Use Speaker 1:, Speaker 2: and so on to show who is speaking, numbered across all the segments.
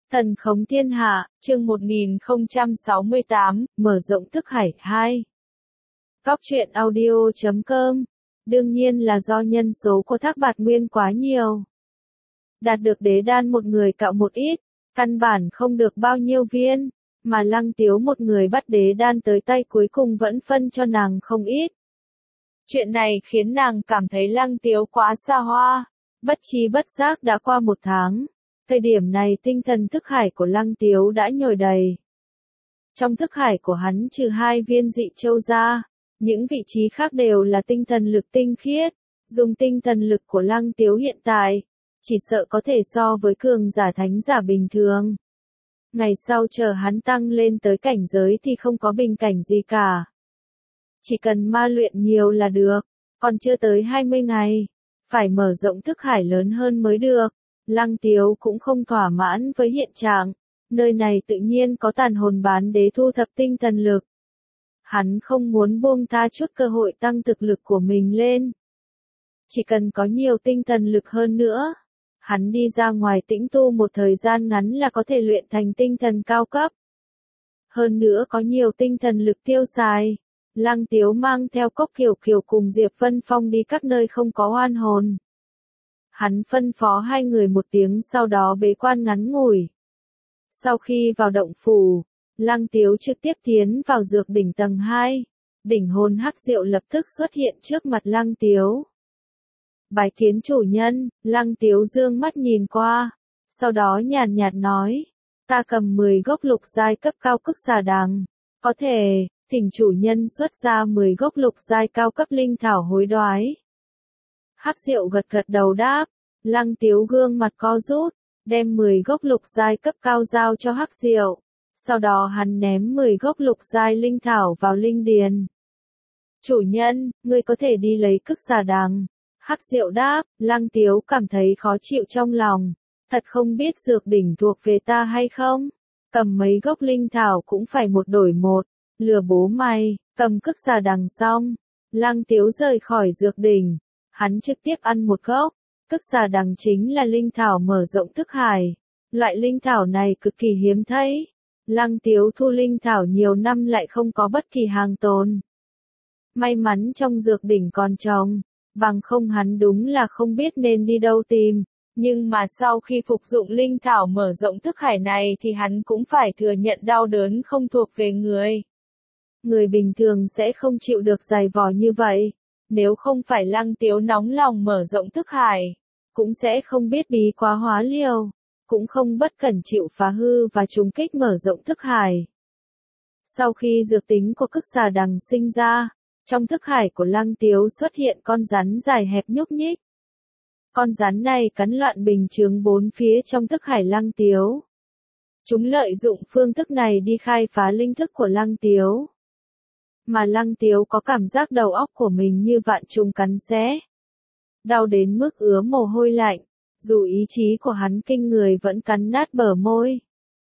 Speaker 1: Thần khống thiên hạ, chương 1068, mở rộng thức hải 2. Góc truyện audio.com. Đương nhiên là do nhân số của Thác Bạt Nguyên quá nhiều. Đạt được đế đan một người cạo một ít, căn bản không được bao nhiêu viên, mà Lăng Tiếu một người bắt đế đan tới tay cuối cùng vẫn phân cho nàng không ít. Chuyện này khiến nàng cảm thấy Lăng Tiếu quá xa hoa, bất tri bất giác đã qua 1 tháng. Thời điểm này tinh thần thức hải của Lăng Tiếu đã nhồi đầy. Trong thức hải của hắn trừ 2 viên dị châu ra, những vị trí khác đều là tinh thần lực tinh khiết. Dùng tinh thần lực của Lăng Tiếu hiện tại, chỉ sợ có thể so với cường giả thánh giả bình thường. Ngày sau chờ hắn tăng lên tới cảnh giới thì không có bình cảnh gì cả. Chỉ cần ma luyện nhiều là được, còn chưa tới 20 ngày, phải mở rộng thức hải lớn hơn mới được. Lăng Tiếu cũng không thỏa mãn với hiện trạng, nơi này tự nhiên có tàn hồn bán đế thu thập tinh thần lực. Hắn không muốn buông tha chút cơ hội tăng thực lực của mình lên. Chỉ cần có nhiều tinh thần lực hơn nữa, hắn đi ra ngoài tĩnh tu một thời gian ngắn là có thể luyện thành tinh thần cao cấp. Hơn nữa có nhiều tinh thần lực tiêu xài, Lăng Tiếu mang theo Cốc Kiều Kiều cùng Diệp Vân Phong đi các nơi không có oan hồn. Hắn phân phó 2 người 1 tiếng sau đó bế quan ngắn ngủi. Sau khi vào động phủ, Lăng Tiếu trực tiếp tiến vào dược đỉnh tầng 2. Đỉnh hồn hắc diệu lập tức xuất hiện trước mặt Lăng Tiếu. Bái kiến chủ nhân, Lăng Tiếu dương mắt nhìn qua, sau đó nhàn nhạt nói, ta cầm 10 gốc lục giai cấp cao cức xà đằng, có thể, thỉnh chủ nhân xuất ra 10 gốc lục giai cao cấp linh thảo hối đoái. Hắc Diệu gật gật đầu đáp, Lăng Tiếu gương mặt co rút, đem 10 gốc lục giai cấp cao giao cho Hắc Diệu, sau đó hắn ném 10 gốc lục giai linh thảo vào linh điền. Chủ nhân, ngươi có thể đi lấy cức xà đằng. Hắc Diệu đáp, Lăng Tiếu cảm thấy khó chịu trong lòng, thật không biết dược đỉnh thuộc về ta hay không, cầm mấy gốc linh thảo cũng phải một đổi một, lừa bố mày, cầm cức xà đằng xong, Lăng Tiếu rời khỏi dược đỉnh. Hắn trực tiếp ăn một gốc, cức xà đằng chính là linh thảo mở rộng thức hải. Loại linh thảo này cực kỳ hiếm thấy. Lăng Tiếu thu linh thảo nhiều năm lại không có bất kỳ hàng tồn. May mắn trong dược đỉnh còn trồng, bằng không hắn đúng là không biết nên đi đâu tìm. Nhưng mà sau khi phục dụng linh thảo mở rộng thức hải này thì hắn cũng phải thừa nhận đau đớn không thuộc về người. Người bình thường sẽ không chịu được dày vò như vậy. Nếu không phải Lăng Tiếu nóng lòng mở rộng thức hải, cũng sẽ không biết bí quá hóa liều, cũng không bất cẩn chịu phá hư và trùng kích mở rộng thức hải. Sau khi dược tính của cức xà đằng sinh ra, trong thức hải của Lăng Tiếu xuất hiện con rắn dài hẹp nhúc nhích. Con rắn này cắn loạn bình chướng 4 phía trong thức hải Lăng Tiếu. Chúng lợi dụng phương thức này đi khai phá linh thức của Lăng Tiếu. Mà Lăng Tiếu có cảm giác đầu óc của mình như vạn trùng cắn xé. Đau đến mức ứa mồ hôi lạnh, dù ý chí của hắn kinh người vẫn cắn nát bờ môi.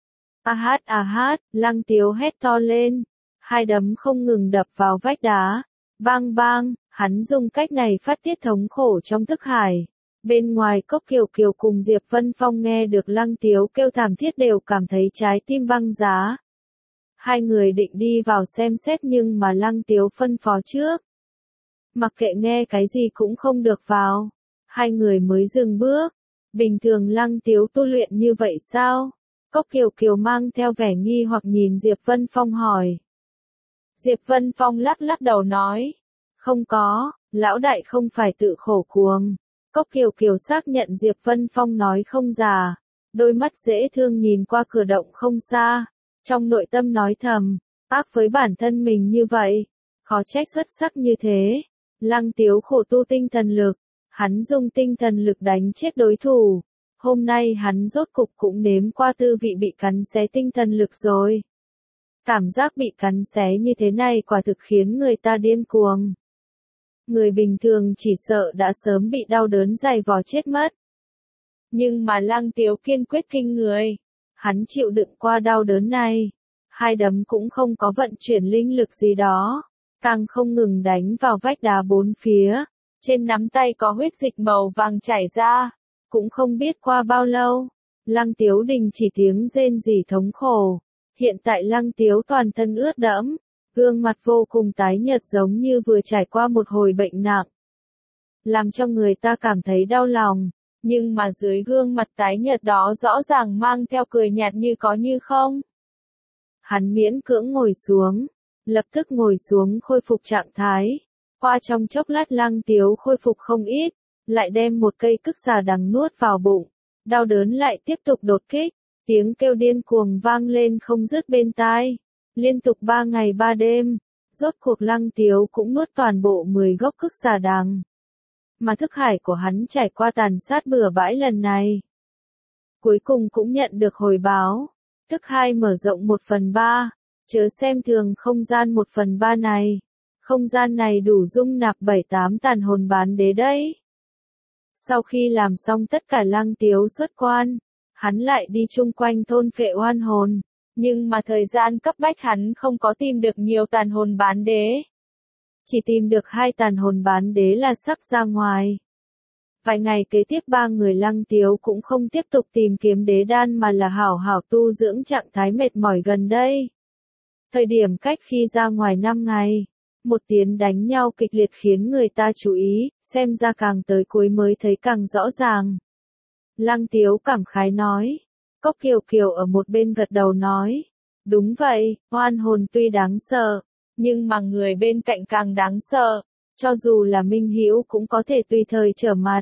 Speaker 1: A hát, Lăng Tiếu hét to lên, 2 đấm không ngừng đập vào vách đá. Bang bang, hắn dùng cách này phát tiết thống khổ trong thức hải. Bên ngoài Cốc Kiều Kiều cùng Diệp Vân Phong nghe được Lăng Tiếu kêu thảm thiết đều cảm thấy trái tim băng giá. 2 người định đi vào xem xét nhưng mà Lăng Tiếu phân phó trước. Mặc kệ nghe cái gì cũng không được vào. 2 người mới dừng bước. Bình thường Lăng Tiếu tu luyện như vậy sao? Cốc Kiều Kiều mang theo vẻ nghi hoặc nhìn Diệp Vân Phong hỏi. Diệp Vân Phong lắc lắc đầu nói. Không có, lão đại không phải tự khổ cuồng. Cốc Kiều Kiều xác nhận Diệp Vân Phong nói không giả. Đôi mắt dễ thương nhìn qua cửa động không xa. Trong nội tâm nói thầm, ác với bản thân mình như vậy, khó trách xuất sắc như thế. Lăng Tiếu khổ tu tinh thần lực, hắn dùng tinh thần lực đánh chết đối thủ. Hôm nay hắn rốt cục cũng nếm qua tư vị bị cắn xé tinh thần lực rồi. Cảm giác bị cắn xé như thế này quả thực khiến người ta điên cuồng. Người bình thường chỉ sợ đã sớm bị đau đớn dày vò chết mất. Nhưng mà Lăng Tiếu kiên quyết kinh người. Hắn chịu đựng qua đau đớn này, 2 đấm cũng không có vận chuyển linh lực gì đó, càng không ngừng đánh vào vách đá 4 phía, trên nắm tay có huyết dịch màu vàng chảy ra, cũng không biết qua bao lâu, Lăng Tiếu đình chỉ tiếng rên rỉ thống khổ. Hiện tại Lăng Tiếu toàn thân ướt đẫm, gương mặt vô cùng tái nhợt giống như vừa trải qua một hồi bệnh nặng. Làm cho người ta cảm thấy đau lòng, nhưng mà dưới gương mặt tái nhợt đó rõ ràng mang theo cười nhạt như có như không. Hắn miễn cưỡng ngồi xuống, lập tức ngồi xuống khôi phục trạng thái. Qua trong chốc lát Lăng Tiếu khôi phục không ít, lại đem một cây cức xà đằng nuốt vào bụng. Đau đớn lại tiếp tục đột kích, tiếng kêu điên cuồng vang lên không dứt bên tai. Liên tục 3 ngày 3 đêm, rốt cuộc Lăng Tiếu cũng nuốt toàn bộ 10 gốc cức xà đằng. Mà thức hải của hắn trải qua tàn sát bừa bãi lần này. Cuối cùng cũng nhận được hồi báo, thức hai mở rộng 1/3, chớ xem thường không gian 1/3 này. Không gian này đủ dung nạp 7-8 tàn hồn bán đế đấy. Sau khi làm xong tất cả Lăng Tiếu xuất quan, hắn lại đi chung quanh thôn phệ oan hồn, nhưng mà thời gian cấp bách hắn không có tìm được nhiều tàn hồn bán đế. Chỉ tìm được 2 tàn hồn bán đế là sắp ra ngoài. Vài ngày kế tiếp 3 người Lăng Tiếu cũng không tiếp tục tìm kiếm đế đan mà là hảo hảo tu dưỡng trạng thái mệt mỏi gần đây. Thời điểm cách khi ra ngoài 5 ngày, một tiếng đánh nhau kịch liệt khiến người ta chú ý, xem ra càng tới cuối mới thấy càng rõ ràng. Lăng Tiếu cảm khái nói. Cốc Kiều Kiều ở một bên gật đầu nói. Đúng vậy, oan hồn tuy đáng sợ, nhưng mà người bên cạnh càng đáng sợ, cho dù là minh hữu cũng có thể tùy thời trở mặt.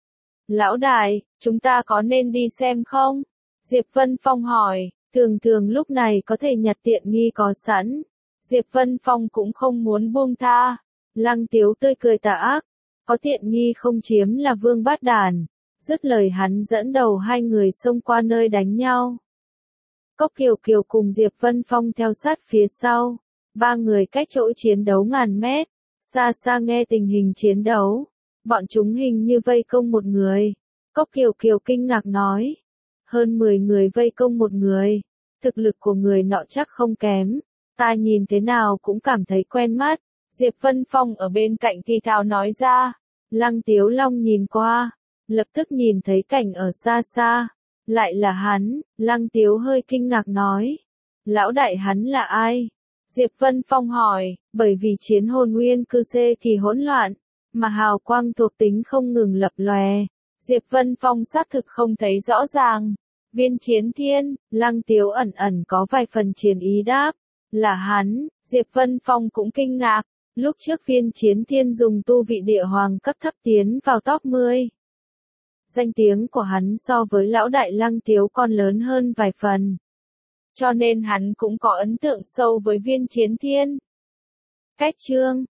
Speaker 1: Lão đại, chúng ta có nên đi xem không? Diệp Vân Phong hỏi, thường lúc này có thể nhặt tiện nghi có sẵn. Diệp Vân Phong cũng không muốn buông tha. Lăng Tiếu tươi cười tà ác, có tiện nghi không chiếm là vương bát đàn. Dứt lời hắn dẫn đầu 2 người xông qua nơi đánh nhau. Cốc Kiều Kiều cùng Diệp Vân Phong theo sát phía sau. 3 người cách chỗ chiến đấu ngàn mét, xa xa nghe tình hình chiến đấu. Bọn chúng hình như vây công một người. Cốc Kiều Kiều kinh ngạc nói. Hơn 10 người vây công một người. Thực lực của người nọ chắc không kém. Ta nhìn thế nào cũng cảm thấy quen mắt. Diệp Vân Phong ở bên cạnh thì thào nói ra. Lăng Tiếu Long nhìn qua, lập tức nhìn thấy cảnh ở xa xa. Lại là hắn, Lăng Tiếu hơi kinh ngạc nói. Lão đại hắn là ai? Diệp Vân Phong hỏi, bởi vì chiến hồn nguyên cư xê thì hỗn loạn, mà hào quang thuộc tính không ngừng lập lòe. Diệp Vân Phong xác thực không thấy rõ ràng. Viên Chiến Thiên, Lăng Tiếu ẩn ẩn có vài phần chiến ý đáp. Là hắn, Diệp Vân Phong cũng kinh ngạc. Lúc trước Viên Chiến Thiên dùng tu vị địa hoàng cấp thấp tiến vào top 10. Danh tiếng của hắn so với lão đại Lăng Tiếu còn lớn hơn vài phần. Cho nên hắn cũng có ấn tượng sâu với Viên Chiến Thiên. Cách chương